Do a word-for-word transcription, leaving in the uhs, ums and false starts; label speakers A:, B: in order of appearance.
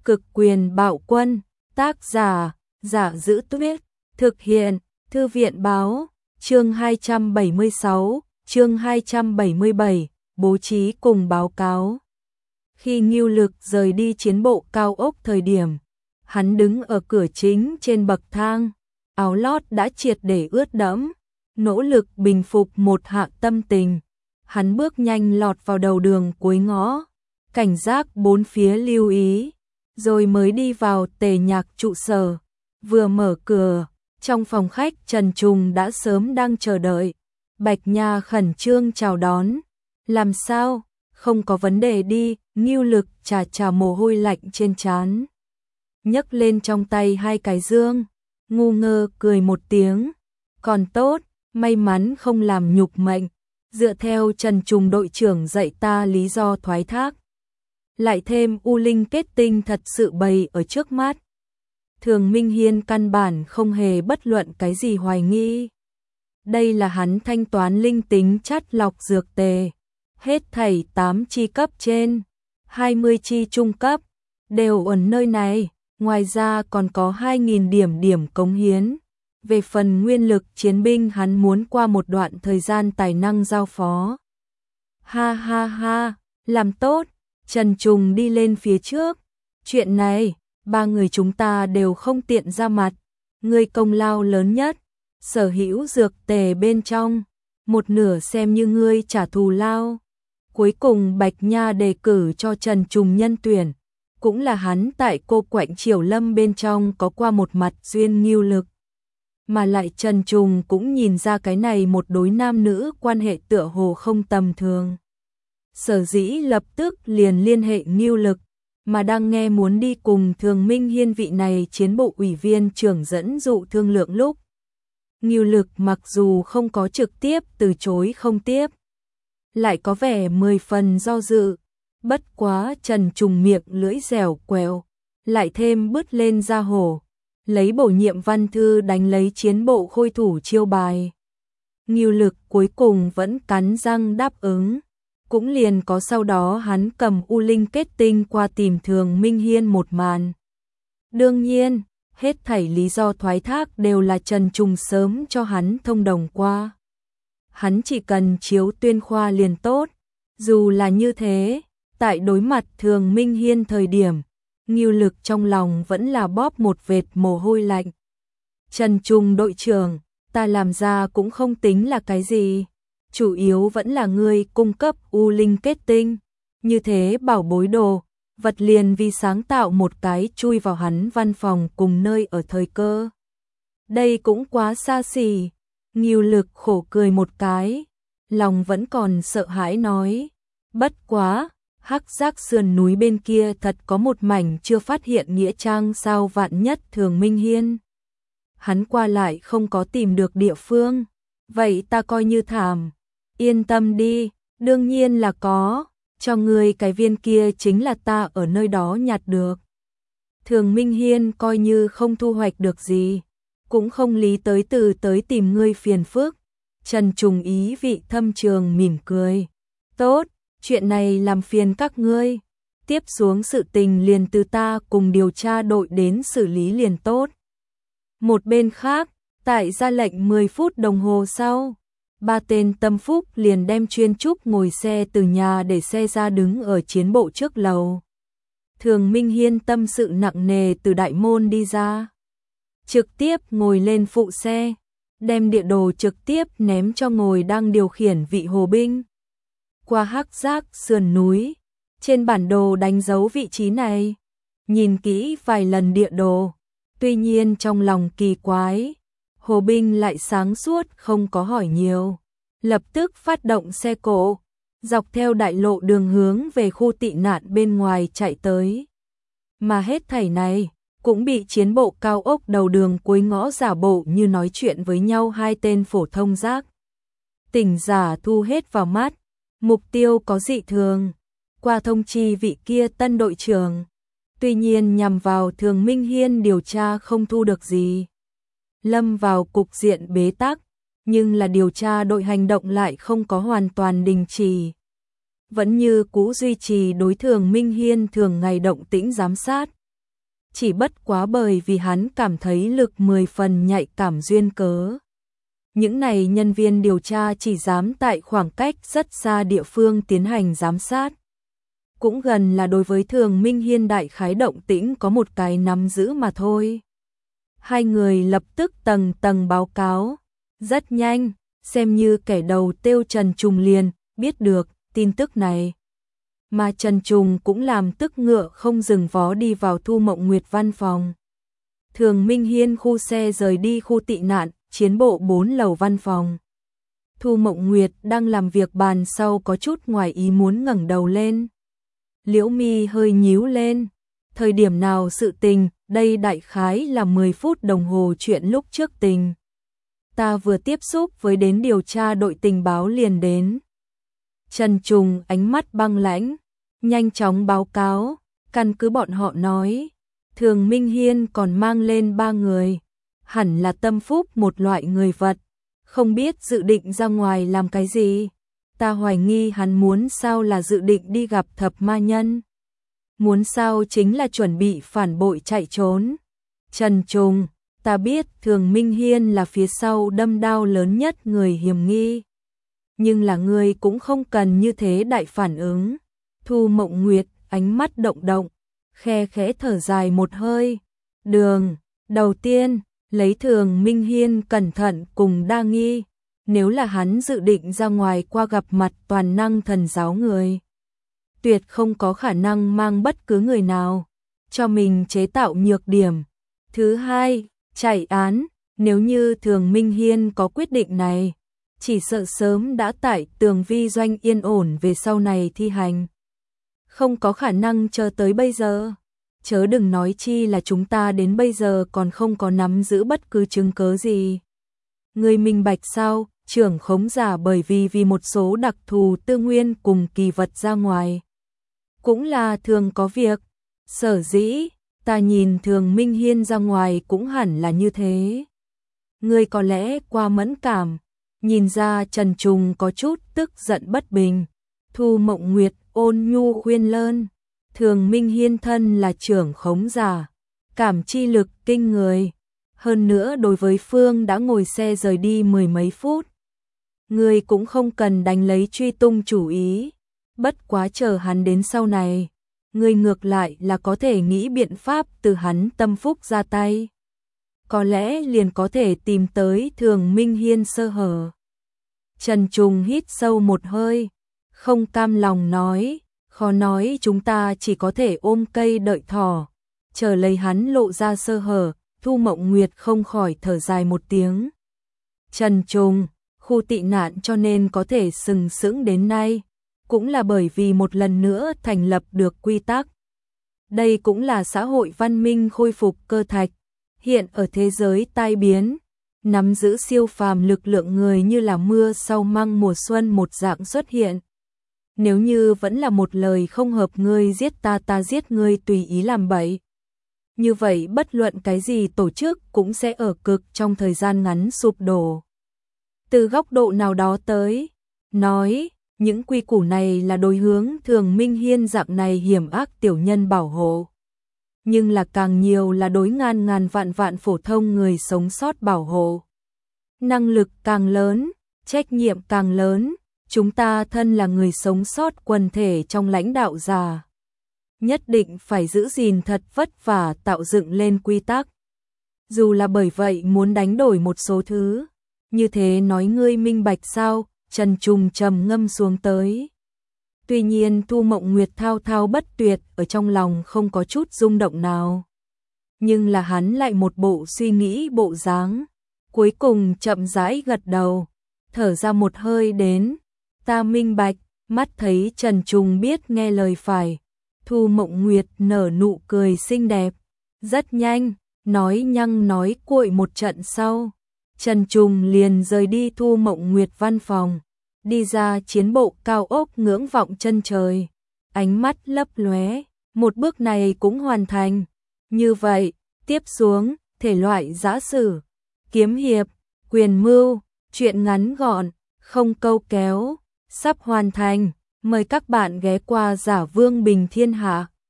A: Cực quyền bạo quân, tác giả, Giả Giữ Tuyết, thực hiện, Thư viện báo, chương hai trăm bảy mươi sáu, chương hai trăm bảy mươi bảy, bố trí cùng báo cáo. Khi Ngưu Lực rời đi chiến bộ cao ốc thời điểm, hắn đứng ở cửa chính trên bậc thang, áo lót đã triệt để ướt đẫm, nỗ lực bình phục một hạ tâm tình. Hắn bước nhanh lọt vào đầu đường cuối ngõ, cảnh giác bốn phía lưu ý, rồi mới đi vào Tề Nhạc trụ sở. Vừa mở cửa, trong phòng khách Trần Trùng đã sớm đang chờ đợi. Bạch Nha khẩn trương chào đón. Làm sao? Không có vấn đề đi. Ngưu Lực chà chà mồ hôi lạnh trên trán, nhấc lên trong tay hai cái dương, ngu ngơ cười một tiếng. Còn tốt, may mắn không làm nhục mệnh. Dựa theo Trần Trùng đội trưởng dạy ta lý do thoái thác, lại thêm U Linh kết tinh thật sự bày ở trước mắt, Thường Minh Hiên căn bản không hề bất luận cái gì hoài nghi. Đây là hắn thanh toán linh tính chắt lọc dược tề, hết thảy tám chi cấp trên, hai mươi chi trung cấp, đều ở nơi này, ngoài ra còn có hai nghìn điểm điểm cống hiến. Về phần nguyên lực chiến binh hắn muốn qua một đoạn thời gian tài năng giao phó. Ha ha ha, làm tốt. Trần Trùng đi lên phía trước. Chuyện này, ba người chúng ta đều không tiện ra mặt. Ngươi công lao lớn nhất, sở hữu dược tề bên trong, một nửa xem như ngươi trả thù lao. Cuối cùng Bạch Nha đề cử cho Trần Trùng nhân tuyển, cũng là hắn tại Cô Quạnh Triều Lâm bên trong có qua một mặt duyên Ngưu Lực. Mà lại Trần Trùng cũng nhìn ra cái này một đối nam nữ quan hệ tựa hồ không tầm thường. Sở dĩ lập tức liền liên hệ Ngưu Lực, mà đang nghe muốn đi cùng Thường Minh Hiên vị này chiến bộ ủy viên trưởng dẫn dụ thương lượng lúc. Ngưu Lực mặc dù không có trực tiếp từ chối không tiếp, lại có vẻ mười phần do dự. Bất quá Trần Trùng miệng lưỡi dẻo quẹo, lại thêm bứt lên ra hổ, lấy bổ nhiệm văn thư đánh lấy chiến bộ khôi thủ chiêu bài. Ngưu Lực cuối cùng vẫn cắn răng đáp ứng, cũng liền có sau đó hắn cầm U Linh kết tinh qua tìm Thường Minh Hiên một màn. Đương nhiên, hết thảy lý do thoái thác đều là Trần Trùng sớm cho hắn thông đồng qua. Hắn chỉ cần chiếu tuyên khoa liền tốt. Dù là như thế, tại đối mặt Thường Minh Hiên thời điểm, Ngưu Lực trong lòng vẫn là bóp một vệt mồ hôi lạnh. Trần Trùng đội trưởng, ta làm ra cũng không tính là cái gì, chủ yếu vẫn là ngươi cung cấp U Linh kết tinh, như thế bảo bối đồ, vật liền vì sáng tạo một cái chui vào hắn văn phòng cùng nơi ở thời cơ. Đây cũng quá xa xỉ. Ngưu Lực khổ cười một cái, lòng vẫn còn sợ hãi nói, bất quá, Hắc Giác sườn núi bên kia thật có một mảnh chưa phát hiện nghĩa trang sao vạn nhất Thường Minh Hiên hắn qua lại không có tìm được địa phương, vậy ta coi như thảm. Yên tâm đi, đương nhiên là có, cho ngươi cái viên kia chính là ta ở nơi đó nhặt được. Thường Minh Hiên coi như không thu hoạch được gì, cũng không lý tới từ tới tìm ngươi phiền phức. Trần Trùng ý vị thâm trường mỉm cười, tốt, chuyện này làm phiền các ngươi, tiếp xuống sự tình liền từ ta cùng điều tra đội đến xử lý liền tốt. Một bên khác, tại ra lệnh mười phút đồng hồ sau, ba tên tâm phúc liền đem chuyên trúc ngồi xe từ nhà để xe ra đứng ở chiến bộ trước lầu. Thường Minh Hiên tâm sự nặng nề từ đại môn đi ra, trực tiếp ngồi lên phụ xe, đem địa đồ trực tiếp ném cho ngồi đang điều khiển vị hồ binh. Qua Hắc Giác sườn núi, trên bản đồ đánh dấu vị trí này, nhìn kỹ vài lần địa đồ, tuy nhiên trong lòng kỳ quái, hồ binh lại sáng suốt không có hỏi nhiều, lập tức phát động xe cộ, dọc theo đại lộ đường hướng về khu tị nạn bên ngoài chạy tới. Mà hết thảy này cũng bị chiến bộ cao ốc đầu đường cuối ngõ giả bộ như nói chuyện với nhau hai tên phổ thông giác tỉnh giả thu hết vào mắt. Mục tiêu có dị thường, qua thông chi vị kia tân đội trưởng, tuy nhiên nhằm vào Thường Minh Hiên điều tra không thu được gì, lâm vào cục diện bế tắc, nhưng là điều tra đội hành động lại không có hoàn toàn đình chỉ, vẫn như cũ duy trì đối Thường Minh Hiên thường ngày động tĩnh giám sát, chỉ bất quá bởi vì hắn cảm thấy lực mười phần nhạy cảm duyên cớ. Những này nhân viên điều tra chỉ dám tại khoảng cách rất xa địa phương tiến hành giám sát. Cũng gần là đối với Thường Minh Hiên đại khái động tĩnh có một cái nắm giữ mà thôi. Hai người lập tức tầng tầng báo cáo. Rất nhanh, xem như kẻ đầu tiêu Trần Trùng liền biết được tin tức này. Mà Trần Trùng cũng làm tức ngựa không dừng vó đi vào Thu Mộng Nguyệt văn phòng. Thường Minh Hiên khu xe rời đi khu tị nạn, chiến bộ bốn lầu văn phòng. Thu Mộng Nguyệt đang làm việc bàn sau có chút ngoài ý muốn ngẩng đầu lên. Liễu mi hơi nhíu lên. Thời điểm nào sự tình, đây đại khái là mười phút đồng hồ chuyện lúc trước tình. Ta vừa tiếp xúc với đến điều tra đội tình báo liền đến. Trần Trùng ánh mắt băng lãnh, nhanh chóng báo cáo, căn cứ bọn họ nói. Thường Minh Hiên còn mang lên ba người, hẳn là tâm phúc một loại người vật, không biết dự định ra ngoài làm cái gì. Ta hoài nghi hắn muốn sao là dự định đi gặp thập ma nhân. Muốn sao chính là chuẩn bị phản bội chạy trốn. Trần Trùng, ta biết Thường Minh Hiên là phía sau đâm đao lớn nhất người hiểm nghi. Nhưng là người cũng không cần như thế đại phản ứng. Thu Mộng Nguyệt, ánh mắt động động, khe khẽ thở dài một hơi. Đường, đầu tiên, lấy Thường Minh Hiên cẩn thận cùng đa nghi. Nếu là hắn dự định ra ngoài qua gặp mặt toàn năng thần giáo người, tuyệt không có khả năng mang bất cứ người nào cho mình chế tạo nhược điểm. Thứ hai, chạy án, nếu như Thường Minh Hiên có quyết định này, chỉ sợ sớm đã tại Tường Vi doanh yên ổn về sau này thi hành. Không có khả năng chờ tới bây giờ. Chớ đừng nói chi là chúng ta đến bây giờ còn không có nắm giữ bất cứ chứng cớ gì. Người minh bạch sao, trưởng khống giả bởi vì vì một số đặc thù tư nguyên cùng kỳ vật ra ngoài. Cũng là thường có việc. Sở dĩ, ta nhìn Thường Minh Hiên ra ngoài cũng hẳn là như thế. Người có lẽ qua mẫn cảm. Nhìn ra Trần Trùng có chút tức giận bất bình. Thu Mộng Nguyệt ôn nhu khuyên lơn. Thường Minh Hiên thân là trưởng khống giả, cảm chi lực kinh người. Hơn nữa đối với Phương đã ngồi xe rời đi mười mấy phút. Người cũng không cần đánh lấy truy tung chủ ý. Bất quá chờ hắn đến sau này, người ngược lại là có thể nghĩ biện pháp từ hắn tâm phúc ra tay. Có lẽ liền có thể tìm tới Thường Minh Hiên sơ hở. Trần Trùng hít sâu một hơi, không cam lòng nói, khó nói chúng ta chỉ có thể ôm cây đợi thỏ, chờ lấy hắn lộ ra sơ hở. Thu Mộng Nguyệt không khỏi thở dài một tiếng. Trần Trùng, khu tị nạn cho nên có thể sừng sững đến nay, cũng là bởi vì một lần nữa thành lập được quy tắc. Đây cũng là xã hội văn minh khôi phục cơ thạch. Hiện ở thế giới tai biến, nắm giữ siêu phàm lực lượng người như là mưa sau măng mùa xuân một dạng xuất hiện. Nếu như vẫn là một lời không hợp ngươi giết ta ta giết ngươi tùy ý làm bậy. Như vậy bất luận cái gì tổ chức cũng sẽ ở cực trong thời gian ngắn sụp đổ. Từ góc độ nào đó tới, nói, những quy củ này là đối hướng Thường Minh Hiên dạng này hiểm ác tiểu nhân bảo hộ. Nhưng là càng nhiều là đối ngàn ngàn vạn vạn phổ thông người sống sót bảo hộ. Năng lực càng lớn, trách nhiệm càng lớn, chúng ta thân là người sống sót quần thể trong lãnh đạo giả. Nhất định phải giữ gìn thật vất vả tạo dựng lên quy tắc. Dù là bởi vậy muốn đánh đổi một số thứ. Như thế nói ngươi minh bạch sao? Trần Trùng trầm ngâm xuống tới. Tuy nhiên Thu Mộng Nguyệt thao thao bất tuyệt ở trong lòng không có chút rung động nào. Nhưng là hắn lại một bộ suy nghĩ bộ dáng. Cuối cùng chậm rãi gật đầu. Thở ra một hơi đến. Ta minh bạch, mắt thấy Trần Trùng biết nghe lời phải. Thu Mộng Nguyệt nở nụ cười xinh đẹp. Rất nhanh, nói nhăng nói cuội một trận sau. Trần Trùng liền rời đi Thu Mộng Nguyệt văn phòng. Đi ra chiến bộ cao ốc ngưỡng vọng chân trời. Ánh mắt lấp lóe. Một bước này cũng hoàn thành. Như vậy, tiếp xuống, thể loại giã sử, kiếm hiệp, quyền mưu, truyện ngắn gọn, không câu kéo, sắp hoàn thành. Mời các bạn ghé qua Giả Vương Bình Thiên Hạ.